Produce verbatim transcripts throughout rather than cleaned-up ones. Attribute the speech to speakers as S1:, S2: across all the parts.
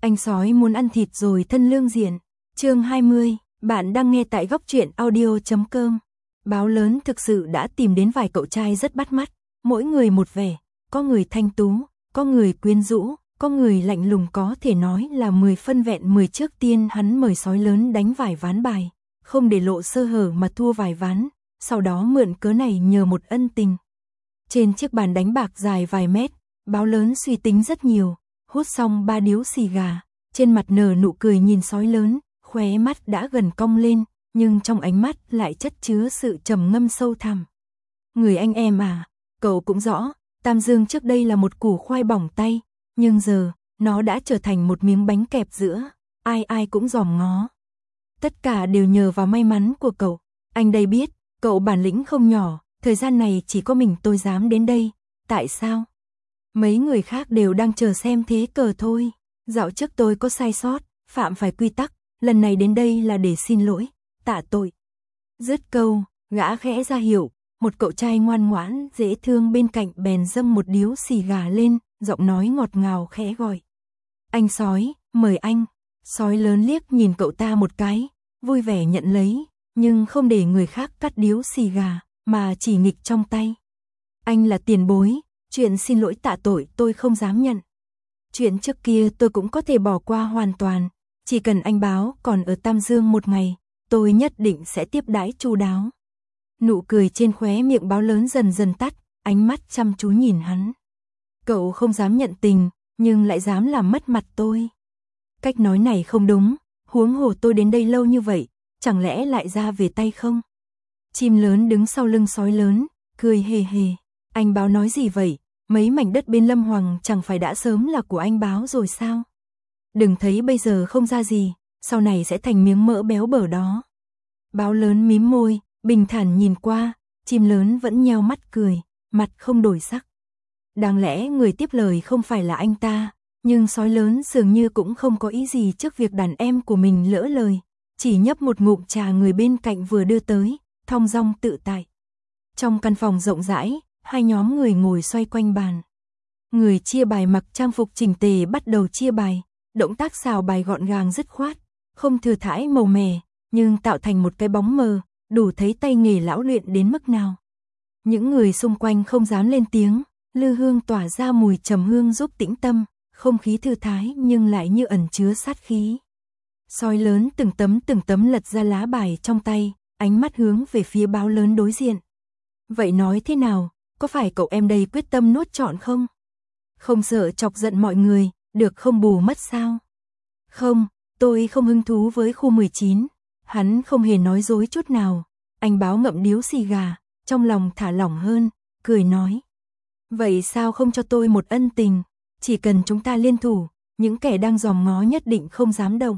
S1: Anh sói muốn ăn thịt rồi thân lương diện. Chương hai mươi, bạn đang nghe tại góc truyện audio chấm com. Báo lớn thực sự đã tìm đến vài cậu trai rất bắt mắt, mỗi người một vẻ, có người thanh tú, có người quyến rũ, có người lạnh lùng, có thể nói là mười phân vẹn mười. Trước tiên hắn mời sói lớn đánh vài ván bài, không để lộ sơ hở mà thua vài ván, sau đó mượn cớ này nhờ một ân tình. Trên chiếc bàn đánh bạc dài vài mét, báo lớn suy tính rất nhiều, hút xong ba điếu xì gà, trên mặt nở nụ cười nhìn sói lớn, khóe mắt đã gần cong lên, nhưng trong ánh mắt lại chất chứa sự trầm ngâm sâu thẳm. Người anh em à, cậu cũng rõ, Tam Dương trước đây là một củ khoai bỏng tay, nhưng giờ, nó đã trở thành một miếng bánh kẹp giữa, ai ai cũng dòm ngó. Tất cả đều nhờ vào may mắn của cậu, anh đây biết, cậu bản lĩnh không nhỏ, thời gian này chỉ có mình tôi dám đến đây, tại sao? Mấy người khác đều đang chờ xem thế cờ thôi, dạo trước tôi có sai sót, phạm phải quy tắc, lần này đến đây là để xin lỗi, tạ tội. Dứt câu, gã khẽ ra hiệu, một cậu trai ngoan ngoãn, dễ thương bên cạnh bèn dâng một điếu xì gà lên, giọng nói ngọt ngào khẽ gọi. Anh sói, mời anh. Sói lớn liếc nhìn cậu ta một cái, vui vẻ nhận lấy, nhưng không để người khác cắt điếu xì gà, mà chỉ nghịch trong tay. Anh là tiền bối, chuyện xin lỗi tạ tội tôi không dám nhận. Chuyện trước kia tôi cũng có thể bỏ qua hoàn toàn, chỉ cần anh báo còn ở Tam Dương một ngày, tôi nhất định sẽ tiếp đãi chu đáo. Nụ cười trên khóe miệng báo lớn dần dần tắt, ánh mắt chăm chú nhìn hắn. Cậu không dám nhận tình, nhưng lại dám làm mất mặt tôi. Cách nói này không đúng, huống hồ tôi đến đây lâu như vậy, chẳng lẽ lại ra về tay không? Chim lớn đứng sau lưng sói lớn, cười hề hề. Anh báo nói gì vậy? Mấy mảnh đất bên Lâm Hoàng chẳng phải đã sớm là của anh báo rồi sao? Đừng thấy bây giờ không ra gì, sau này sẽ thành miếng mỡ béo bở đó. Báo lớn mím môi, bình thản nhìn qua, chim lớn vẫn nheo mắt cười, mặt không đổi sắc. Đáng lẽ người tiếp lời không phải là anh ta, nhưng sói lớn dường như cũng không có ý gì trước việc đàn em của mình lỡ lời, chỉ nhấp một ngụm trà người bên cạnh vừa đưa tới, thong dong tự tại. Trong căn phòng rộng rãi, hai nhóm người ngồi xoay quanh bàn. Người chia bài mặc trang phục chỉnh tề bắt đầu chia bài, động tác xào bài gọn gàng dứt khoát, không thừa thãi màu mè, nhưng tạo thành một cái bóng mờ, đủ thấy tay nghề lão luyện đến mức nào. Những người xung quanh không dám lên tiếng, lư hương tỏa ra mùi trầm hương giúp tĩnh tâm, không khí thư thái nhưng lại như ẩn chứa sát khí. Sói lớn từng tấm từng tấm lật ra lá bài trong tay, ánh mắt hướng về phía báo lớn đối diện. Vậy nói thế nào, có phải cậu em đây quyết tâm nuốt trọn không? Không sợ chọc giận mọi người, được không bù mất sao? Không, tôi không hứng thú với khu mười chín. Hắn không hề nói dối chút nào. Anh báo ngậm điếu xì gà, trong lòng thả lỏng hơn, cười nói. Vậy sao không cho tôi một ân tình? Chỉ cần chúng ta liên thủ, những kẻ đang dòm ngó nhất định không dám động.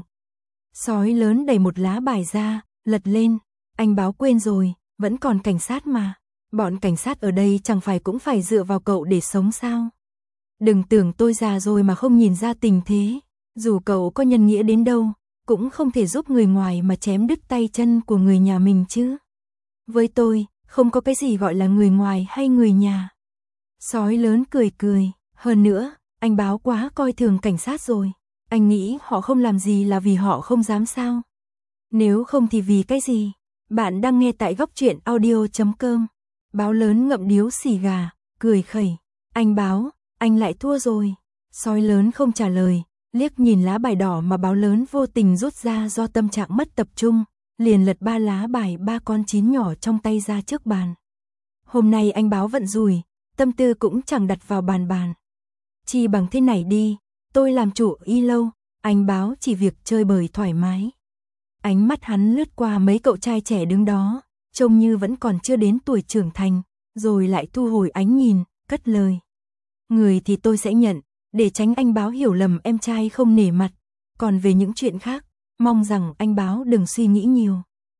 S1: Sói lớn đẩy một lá bài ra, lật lên. Anh báo quên rồi, vẫn còn cảnh sát mà. Bọn cảnh sát ở đây chẳng phải cũng phải dựa vào cậu để sống sao? Đừng tưởng tôi già rồi mà không nhìn ra tình thế. Dù cậu có nhân nghĩa đến đâu, cũng không thể giúp người ngoài mà chém đứt tay chân của người nhà mình chứ. Với tôi, không có cái gì gọi là người ngoài hay người nhà. Sói lớn cười cười, hơn nữa, anh báo quá coi thường cảnh sát rồi. Anh nghĩ họ không làm gì là vì họ không dám sao? Nếu không thì vì cái gì? Bạn đang nghe tại góc truyện audio chấm com. Báo lớn ngậm điếu xì gà, cười khẩy. Anh báo, anh lại thua rồi. Sói lớn không trả lời, liếc nhìn lá bài đỏ mà báo lớn vô tình rút ra do tâm trạng mất tập trung, liền lật ba lá bài ba con chín nhỏ trong tay ra trước bàn. Hôm nay anh báo vận rủi, tâm tư cũng chẳng đặt vào bàn bàn. Chi bằng thế này đi, tôi làm chủ y lâu, anh báo chỉ việc chơi bời thoải mái. Ánh mắt hắn lướt qua mấy cậu trai trẻ đứng đó, trông như vẫn còn chưa đến tuổi trưởng thành, rồi lại thu hồi ánh nhìn, cất lời. Người thì tôi sẽ nhận, để tránh anh báo hiểu lầm em trai không nể mặt, còn về những chuyện khác, mong rằng anh báo đừng suy nghĩ nhiều.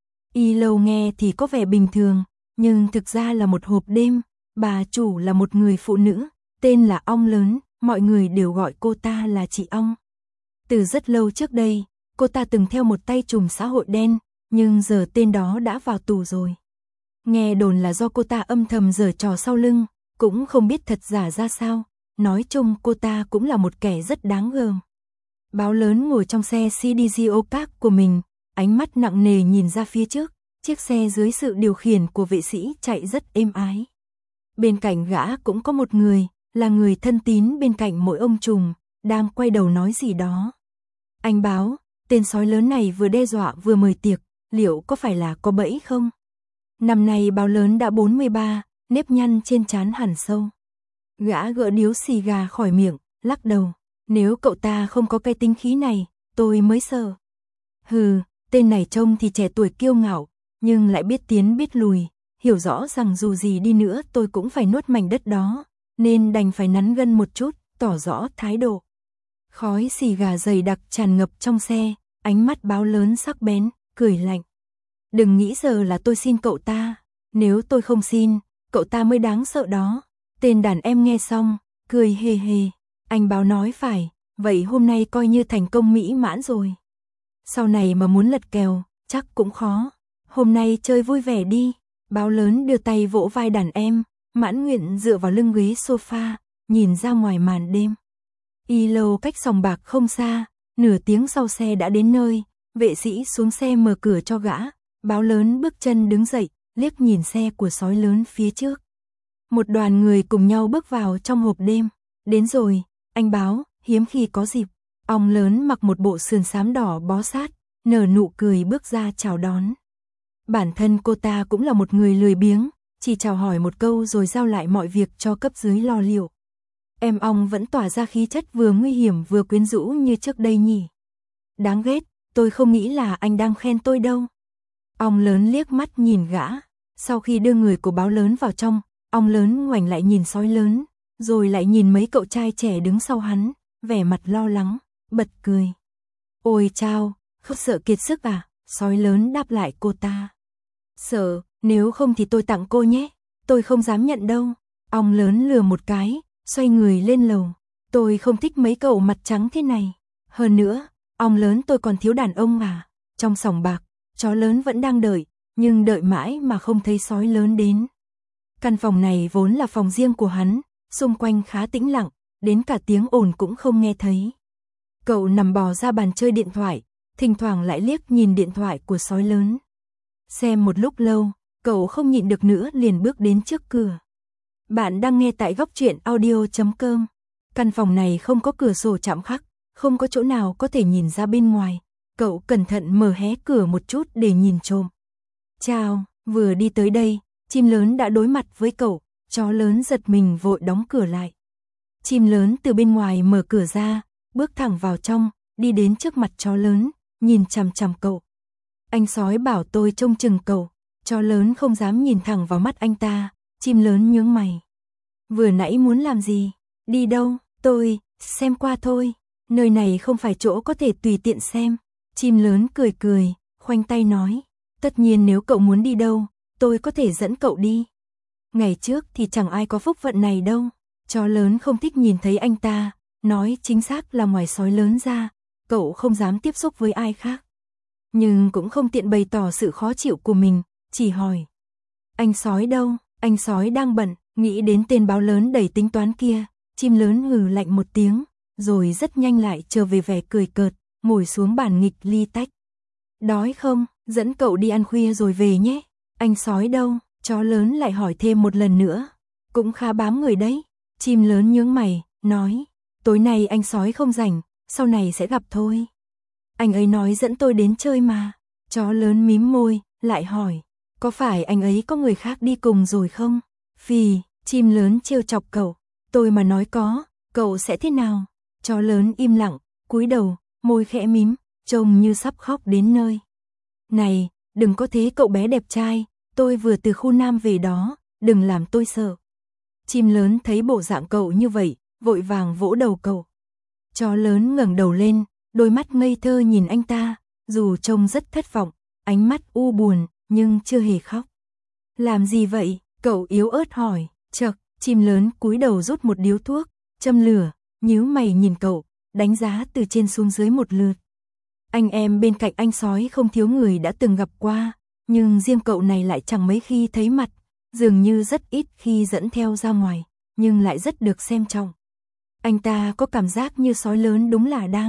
S1: Y lâu nghe thì có vẻ bình thường, nhưng thực ra là một hộp đêm, bà chủ là một người phụ nữ, tên là Ong Lớn, mọi người đều gọi cô ta là chị Ong. Từ rất lâu trước đây, cô ta từng theo một tay trùm xã hội đen, nhưng giờ tên đó đã vào tù rồi. Nghe đồn là do cô ta âm thầm giở trò sau lưng, cũng không biết thật giả ra sao, nói chung cô ta cũng là một kẻ rất đáng gờm. Báo lớn ngồi trong xe xê đê Geopark của mình, ánh mắt nặng nề nhìn ra phía trước, chiếc xe dưới sự điều khiển của vệ sĩ chạy rất êm ái. Bên cạnh gã cũng có một người, là người thân tín bên cạnh mỗi ông trùm, đang quay đầu nói gì đó. Anh Báo, tên sói lớn này vừa đe dọa vừa mời tiệc, liệu có phải là có bẫy không? Năm nay Báo lớn đã bốn mươi ba, nếp nhăn trên trán hẳn sâu. Gã gỡ điếu xì gà khỏi miệng, lắc đầu. Nếu cậu ta không có cái tính khí này, tôi mới sợ. Hừ, tên này trông thì trẻ tuổi kiêu ngạo, nhưng lại biết tiến biết lùi, hiểu rõ rằng dù gì đi nữa tôi cũng phải nuốt mảnh đất đó, nên đành phải nắn gân một chút, tỏ rõ thái độ. Khói xì gà dày đặc tràn ngập trong xe, ánh mắt Báo lớn sắc bén, cười lạnh. Đừng nghĩ giờ là tôi xin cậu ta, nếu tôi không xin, cậu ta mới đáng sợ đó. Tên đàn em nghe xong, cười hề hề. Anh Báo nói phải, vậy hôm nay coi như thành công mỹ mãn rồi. Sau này mà muốn lật kèo, chắc cũng khó. Hôm nay chơi vui vẻ đi. Báo lớn đưa tay vỗ vai đàn em, mãn nguyện dựa vào lưng ghế sofa, nhìn ra ngoài màn đêm. Y lầu cách sòng bạc không xa, nửa tiếng sau xe đã đến nơi, vệ sĩ xuống xe mở cửa cho gã. Báo lớn bước chân đứng dậy, liếc nhìn xe của sói lớn phía trước. Một đoàn người cùng nhau bước vào trong hộp đêm. Đến rồi, anh Báo, hiếm khi có dịp. Ong lớn mặc một bộ sườn xám đỏ bó sát, nở nụ cười bước ra chào đón. Bản thân cô ta cũng là một người lười biếng, chỉ chào hỏi một câu rồi giao lại mọi việc cho cấp dưới lo liệu. Em Ong vẫn tỏa ra khí chất vừa nguy hiểm vừa quyến rũ như trước đây nhỉ. Đáng ghét, tôi không nghĩ là anh đang khen tôi đâu. Ong lớn liếc mắt nhìn gã, sau khi đưa người của Báo lớn vào trong, Ong lớn ngoảnh lại nhìn sói lớn, rồi lại nhìn mấy cậu trai trẻ đứng sau hắn, vẻ mặt lo lắng, bật cười. Ôi chao, không sợ kiệt sức à? Sói lớn đáp lại cô ta. Sợ, nếu không thì tôi tặng cô nhé, tôi không dám nhận đâu. Ong lớn lừa một cái, xoay người lên lầu. Tôi không thích mấy cậu mặt trắng thế này. Hơn nữa, ong lớn tôi còn thiếu đàn ông à? Trong sòng bạc, chó lớn vẫn đang đợi, nhưng đợi mãi mà không thấy sói lớn đến. Căn phòng này vốn là phòng riêng của hắn, xung quanh khá tĩnh lặng, đến cả tiếng ồn cũng không nghe thấy. Cậu nằm bò ra bàn chơi điện thoại, thỉnh thoảng lại liếc nhìn điện thoại của sói lớn. Xem một lúc lâu, cậu không nhịn được nữa liền bước đến trước cửa. Bạn đang nghe tại góc truyện audio chấm com. Căn phòng này không có cửa sổ chạm khắc, không có chỗ nào có thể nhìn ra bên ngoài. Cậu cẩn thận mở hé cửa một chút để nhìn trộm. Chào, vừa đi tới đây, chim lớn đã đối mặt với cậu, chó lớn giật mình vội đóng cửa lại. Chim lớn từ bên ngoài mở cửa ra, bước thẳng vào trong, đi đến trước mặt chó lớn, nhìn chằm chằm cậu. Anh sói bảo tôi trông chừng cậu, chó lớn không dám nhìn thẳng vào mắt anh ta, chim lớn nhướng mày. Vừa nãy muốn làm gì? Đi đâu? Tôi, xem qua thôi, nơi này không phải chỗ có thể tùy tiện xem. Chim lớn cười cười, khoanh tay nói, tất nhiên nếu cậu muốn đi đâu, tôi có thể dẫn cậu đi. Ngày trước thì chẳng ai có phúc phận này đâu. Chó lớn không thích nhìn thấy anh ta, nói chính xác là ngoài sói lớn ra, cậu không dám tiếp xúc với ai khác. Nhưng cũng không tiện bày tỏ sự khó chịu của mình, chỉ hỏi. Anh sói đâu? Anh sói đang bận, nghĩ đến tên báo lớn đầy tính toán kia, chim lớn hừ lạnh một tiếng, rồi rất nhanh lại trở về vẻ cười cợt, ngồi xuống bàn nghịch ly tách. Đói không? Dẫn cậu đi ăn khuya rồi về nhé. Anh sói đâu? Chó lớn lại hỏi thêm một lần nữa. Cũng khá bám người đấy. Chim lớn nhướng mày, nói, tối nay anh sói không rảnh, sau này sẽ gặp thôi. Anh ấy nói dẫn tôi đến chơi mà. Chó lớn mím môi, lại hỏi, có phải anh ấy có người khác đi cùng rồi không? Phì, chim lớn trêu chọc cậu, tôi mà nói có, cậu sẽ thế nào? Chó lớn im lặng, cúi đầu, môi khẽ mím, trông như sắp khóc đến nơi. Này, đừng có thế cậu bé đẹp trai, tôi vừa từ khu Nam về đó, đừng làm tôi sợ. Chim lớn thấy bộ dạng cậu như vậy, vội vàng vỗ đầu cậu. Chó lớn ngẩng đầu lên, đôi mắt ngây thơ nhìn anh ta, dù trông rất thất vọng, ánh mắt u buồn, nhưng chưa hề khóc. Làm gì vậy? Cậu yếu ớt hỏi. Chậc, chim lớn cúi đầu rút một điếu thuốc, châm lửa, nhíu mày nhìn cậu, đánh giá từ trên xuống dưới một lượt. Anh em bên cạnh anh sói không thiếu người đã từng gặp qua, nhưng riêng cậu này lại chẳng mấy khi thấy mặt, dường như rất ít khi dẫn theo ra ngoài, nhưng lại rất được xem trọng. Anh ta có cảm giác như sói lớn đúng là đang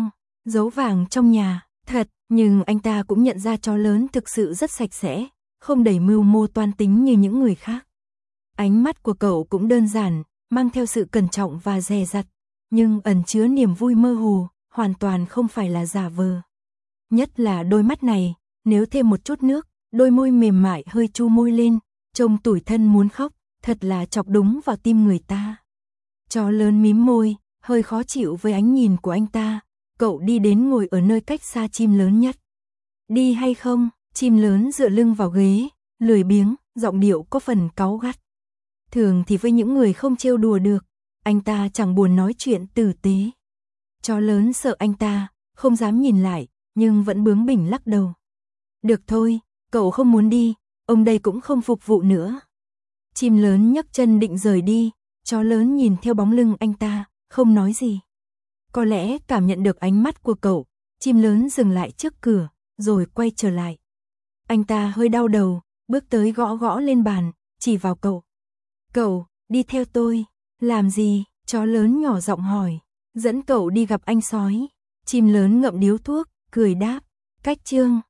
S1: Giấu vàng trong nhà, thật, nhưng anh ta cũng nhận ra chó lớn thực sự rất sạch sẽ, không đầy mưu mô toan tính như những người khác. Ánh mắt của cậu cũng đơn giản, mang theo sự cẩn trọng và dè dặt, nhưng ẩn chứa niềm vui mơ hồ, hoàn toàn không phải là giả vờ. Nhất là đôi mắt này, nếu thêm một chút nước, đôi môi mềm mại hơi chu môi lên, trông tủi thân muốn khóc, thật là chọc đúng vào tim người ta. Chó lớn mím môi, hơi khó chịu với ánh nhìn của anh ta, cậu đi đến ngồi ở nơi cách xa chim lớn nhất. Đi hay không? Chim lớn dựa lưng vào ghế, lười biếng, giọng điệu có phần cáu gắt. Thường thì với những người không trêu đùa được, anh ta chẳng buồn nói chuyện tử tế. Chó lớn sợ anh ta, không dám nhìn lại, nhưng vẫn bướng bỉnh lắc đầu. Được thôi, cậu không muốn đi, ông đây cũng không phục vụ nữa. Chim lớn nhấc chân định rời đi, chó lớn nhìn theo bóng lưng anh ta, không nói gì. Có lẽ cảm nhận được ánh mắt của cậu, chim lớn dừng lại trước cửa, rồi quay trở lại. Anh ta hơi đau đầu, bước tới gõ gõ lên bàn, chỉ vào cậu. Cậu, đi theo tôi. Làm gì? Chó lớn nhỏ giọng hỏi. Dẫn cậu đi gặp anh sói. Chim lớn ngậm điếu thuốc, cười đáp. Cách chương.